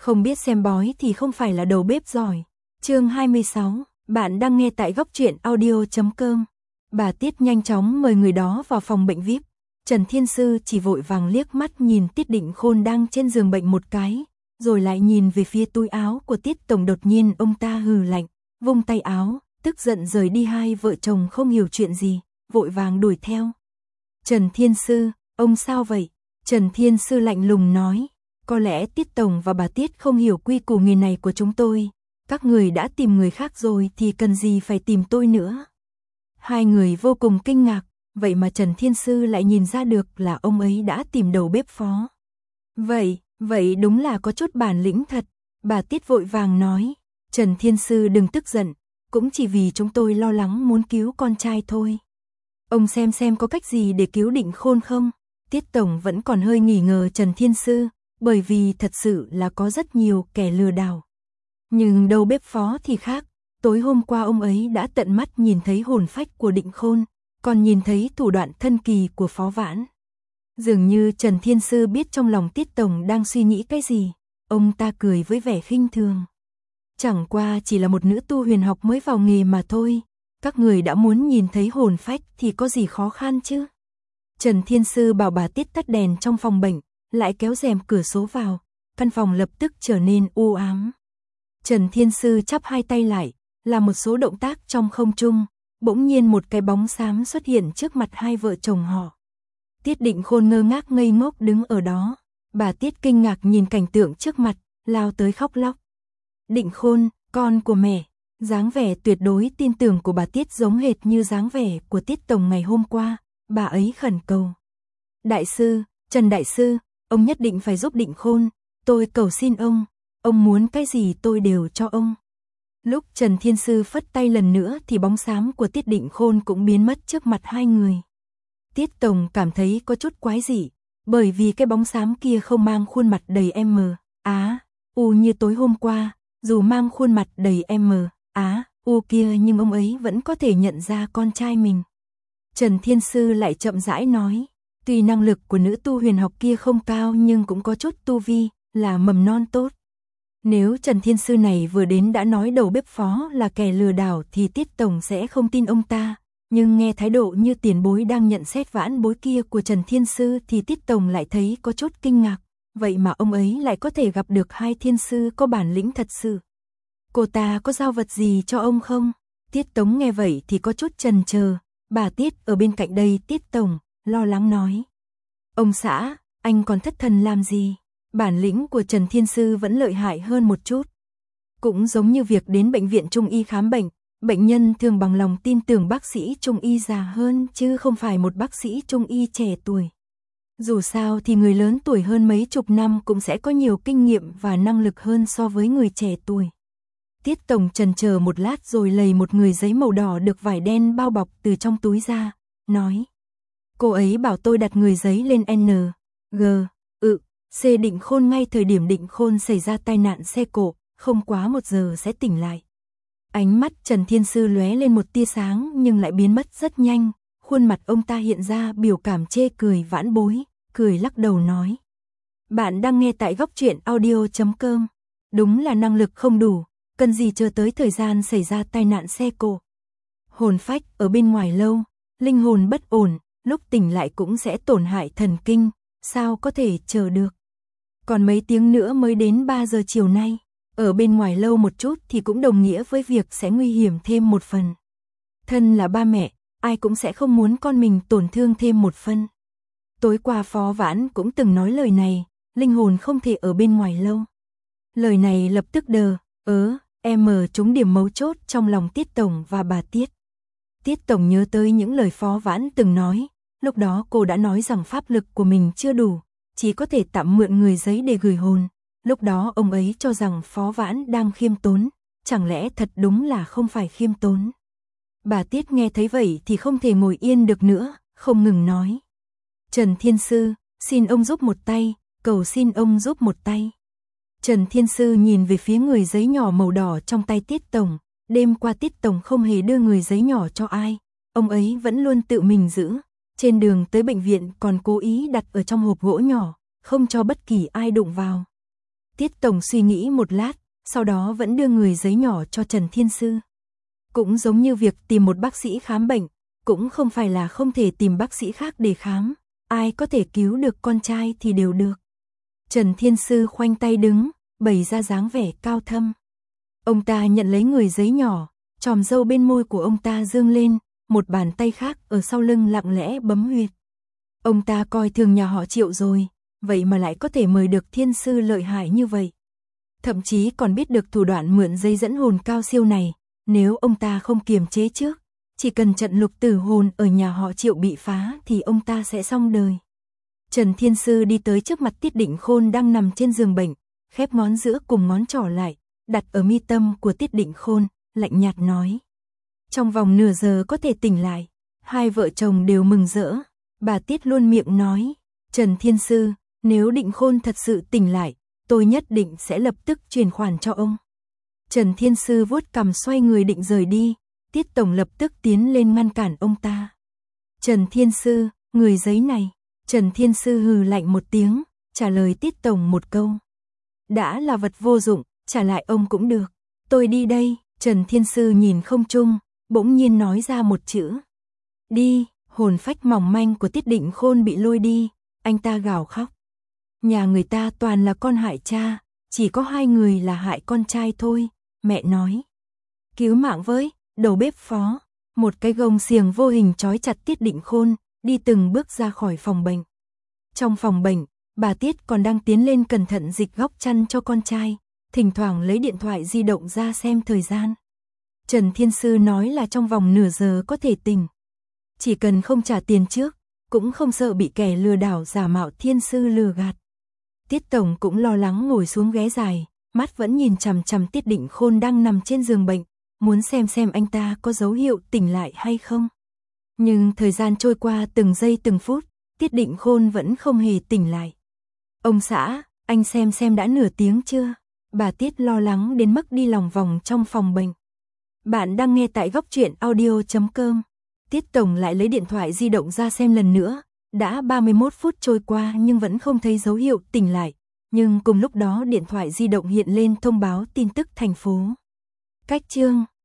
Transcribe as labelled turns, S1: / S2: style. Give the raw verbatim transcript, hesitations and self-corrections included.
S1: Không biết xem bói thì không phải là đầu bếp giỏi. Chương hai mươi sáu, bạn đang nghe tại góc truyện audio chấm com. Bà Tiết nhanh chóng mời người đó vào phòng bệnh vi ai pi. Trần Thiên Sư chỉ vội vàng liếc mắt nhìn Tiết Định Khôn đang trên giường bệnh một cái, rồi lại nhìn về phía túi áo của Tiết Tổng. Đột nhiên ông ta hừ lạnh, vung tay áo, tức giận rời đi. Hai vợ chồng không hiểu chuyện gì, vội vàng đuổi theo. Trần Thiên Sư, ông sao vậy? Trần Thiên Sư lạnh lùng nói, có lẽ Tiết Tổng và bà Tiết không hiểu quy củ nghề này của chúng tôi. Các người đã tìm người khác rồi thì cần gì phải tìm tôi nữa. Hai người vô cùng kinh ngạc, vậy mà Trần Thiên Sư lại nhìn ra được là ông ấy đã tìm đầu bếp phó. Vậy, vậy đúng là có chút bản lĩnh thật. Bà Tiết vội vàng nói, Trần Thiên Sư đừng tức giận, cũng chỉ vì chúng tôi lo lắng muốn cứu con trai thôi. Ông xem xem có cách gì để cứu Định Khôn không? Tiết Tổng vẫn còn hơi nghi ngờ Trần Thiên Sư, bởi vì thật sự là có rất nhiều kẻ lừa đảo. Nhưng đầu bếp phó thì khác, tối hôm qua ông ấy đã tận mắt nhìn thấy hồn phách của Định Khôn, còn nhìn thấy thủ đoạn thân kỳ của Phó Vãn. Dường như Trần Thiên Sư biết trong lòng Tiết Tổng đang suy nghĩ cái gì, ông ta cười với vẻ khinh thường. Chẳng qua chỉ là một nữ tu huyền học mới vào nghề mà thôi, các người đã muốn nhìn thấy hồn phách thì có gì khó khăn chứ. Trần Thiên Sư bảo bà Tiết tắt đèn trong phòng bệnh, lại kéo rèm cửa sổ vào, căn phòng lập tức trở nên u ám. Trần Thiên Sư chắp hai tay lại, làm một số động tác trong không trung, bỗng nhiên một cái bóng xám xuất hiện trước mặt hai vợ chồng họ. Tiết Định Khôn ngơ ngác ngây ngốc đứng ở đó, bà Tiết kinh ngạc nhìn cảnh tượng trước mặt, lao tới khóc lóc. Định Khôn, con của mẹ. Dáng vẻ tuyệt đối tin tưởng của bà Tiết giống hệt như dáng vẻ của Tiết Tổng ngày hôm qua, bà ấy khẩn cầu. Đại sư, Trần Đại Sư, ông nhất định phải giúp Định Khôn, tôi cầu xin ông, ông muốn cái gì tôi đều cho ông. Lúc Trần Thiên Sư phất tay lần nữa thì bóng xám của Tiết Định Khôn cũng biến mất trước mặt hai người. Tiết Tổng cảm thấy có chút quái dị, bởi vì cái bóng xám kia không mang khuôn mặt đầy M, á, u như tối hôm qua, dù mang khuôn mặt đầy M, á, u kia nhưng ông ấy vẫn có thể nhận ra con trai mình. Trần Thiên Sư lại chậm rãi nói, tuy năng lực của nữ tu huyền học kia không cao nhưng cũng có chút tu vi, là mầm non tốt. Nếu Trần Thiên Sư này vừa đến đã nói đầu bếp phó là kẻ lừa đảo thì Tiết Tổng sẽ không tin ông ta, nhưng nghe thái độ như tiền bối đang nhận xét vãn bối kia của Trần Thiên Sư thì Tiết Tổng lại thấy có chút kinh ngạc, vậy mà ông ấy lại có thể gặp được hai thiên sư có bản lĩnh thật sự. Cô ta có giao vật gì cho ông không? Tiết Tống nghe vậy thì có chút chần chờ, bà Tiết ở bên cạnh đây. Tiết Tổng lo lắng nói, ông xã, anh còn thất thần làm gì? Bản lĩnh của Trần Thiên Sư vẫn lợi hại hơn một chút. Cũng giống như việc đến bệnh viện Trung y khám bệnh, bệnh nhân thường bằng lòng tin tưởng bác sĩ Trung y già hơn chứ không phải một bác sĩ Trung y trẻ tuổi. Dù sao thì người lớn tuổi hơn mấy chục năm cũng sẽ có nhiều kinh nghiệm và năng lực hơn so với người trẻ tuổi. Tiết Tổng chần chờ một lát rồi lấy một người giấy màu đỏ được vải đen bao bọc từ trong túi ra, nói. Cô ấy bảo tôi đặt người giấy lên N, G, ự, C Định Khôn ngay thời điểm Định Khôn xảy ra tai nạn xe cộ, không quá một giờ sẽ tỉnh lại. Ánh mắt Trần Thiên Sư lóe lên một tia sáng nhưng lại biến mất rất nhanh, khuôn mặt ông ta hiện ra biểu cảm chê cười. Vãn bối, cười lắc đầu nói. Bạn đang nghe tại góc truyện audio chấm com. Đúng là năng lực không đủ, cần gì chờ tới thời gian xảy ra tai nạn xe cộ. Hồn phách ở bên ngoài lâu, linh hồn bất ổn, lúc tỉnh lại cũng sẽ tổn hại thần kinh, sao có thể chờ được. Còn mấy tiếng nữa mới đến ba giờ chiều nay, ở bên ngoài lâu một chút thì cũng đồng nghĩa với việc sẽ nguy hiểm thêm một phần. Thân là ba mẹ, ai cũng sẽ không muốn con mình tổn thương thêm một phần. Tối qua Phó Vãn cũng từng nói lời này, linh hồn không thể ở bên ngoài lâu. Lời này lập tức đờ, ớ, em trúng điểm mấu chốt trong lòng Tiết Tổng và bà Tiết. Tiết Tổng nhớ tới những lời Phó Vãn từng nói, lúc đó cô đã nói rằng pháp lực của mình chưa đủ, chỉ có thể tạm mượn người giấy để gửi hồn. Lúc đó ông ấy cho rằng Phó Vãn đang khiêm tốn, chẳng lẽ thật đúng là không phải khiêm tốn. Bà Tiết nghe thấy vậy thì không thể ngồi yên được nữa, không ngừng nói. Trần Thiên Sư, xin ông giúp một tay, cầu xin ông giúp một tay. Trần Thiên Sư nhìn về phía người giấy nhỏ màu đỏ trong tay Tiết Tổng, đêm qua Tiết Tổng không hề đưa người giấy nhỏ cho ai, ông ấy vẫn luôn tự mình giữ, trên đường tới bệnh viện còn cố ý đặt ở trong hộp gỗ nhỏ, không cho bất kỳ ai đụng vào. Tiết Tổng suy nghĩ một lát, sau đó vẫn đưa người giấy nhỏ cho Trần Thiên Sư. Cũng giống như việc tìm một bác sĩ khám bệnh, cũng không phải là không thể tìm bác sĩ khác để khám, ai có thể cứu được con trai thì đều được. Trần Thiên Sư khoanh tay đứng, bày ra dáng vẻ cao thâm. Ông ta nhận lấy người giấy nhỏ, chòm râu bên môi của ông ta dương lên, một bàn tay khác ở sau lưng lặng lẽ bấm huyệt. Ông ta coi thường nhà họ Triệu rồi, vậy mà lại có thể mời được thiên sư lợi hại như vậy. Thậm chí còn biết được thủ đoạn mượn dây dẫn hồn cao siêu này, nếu ông ta không kiềm chế trước, chỉ cần trận lục tử hồn ở nhà họ Triệu bị phá thì ông ta sẽ xong đời. Trần Thiên Sư đi tới trước mặt Tiết Định Khôn đang nằm trên giường bệnh, khép ngón giữa cùng ngón trỏ lại, đặt ở mi tâm của Tiết Định Khôn, lạnh nhạt nói. Trong vòng nửa giờ có thể tỉnh lại. Hai vợ chồng đều mừng rỡ. Bà Tiết luôn miệng nói, Trần Thiên Sư, nếu Định Khôn thật sự tỉnh lại, tôi nhất định sẽ lập tức chuyển khoản cho ông. Trần Thiên Sư vuốt cằm xoay người định rời đi, Tiết Tổng lập tức tiến lên ngăn cản ông ta. Trần Thiên Sư, người giấy này. Trần Thiên Sư hừ lạnh một tiếng, trả lời Tiết Tổng một câu. Đã là vật vô dụng, trả lại ông cũng được. Tôi đi đây. Trần Thiên Sư nhìn không trung, bỗng nhiên nói ra một chữ. Đi. Hồn phách mỏng manh của Tiết Định Khôn bị lôi đi, anh ta gào khóc. Nhà người ta toàn là con hại cha, chỉ có hai người là hại con trai thôi, mẹ nói. Cứu mạng với, đầu bếp phó. Một cái gông xiềng vô hình trói chặt Tiết Định Khôn, đi từng bước ra khỏi phòng bệnh. Trong phòng bệnh, bà Tiết còn đang tiến lên cẩn thận dịch góc chăn cho con trai, thỉnh thoảng lấy điện thoại di động ra xem thời gian. Trần Thiên Sư nói là trong vòng nửa giờ có thể tỉnh. Chỉ cần không trả tiền trước, cũng không sợ bị kẻ lừa đảo giả mạo thiên sư lừa gạt. Tiết Tổng cũng lo lắng ngồi xuống ghế dài, mắt vẫn nhìn chằm chằm Tiết Định Khôn đang nằm trên giường bệnh, muốn xem xem anh ta có dấu hiệu tỉnh lại hay không. Nhưng thời gian trôi qua từng giây từng phút, Tiết Định Khôn vẫn không hề tỉnh lại. Ông xã, anh xem xem đã nửa tiếng chưa? Bà Tiết lo lắng đến mức đi lòng vòng trong phòng bệnh. Bạn đang nghe tại góc truyện audio chấm com. Tiết Tổng lại lấy điện thoại di động ra xem lần nữa, đã ba mươi mốt phút trôi qua nhưng vẫn không thấy dấu hiệu tỉnh lại, nhưng cùng lúc đó điện thoại di động hiện lên thông báo tin tức thành phố. Cách chương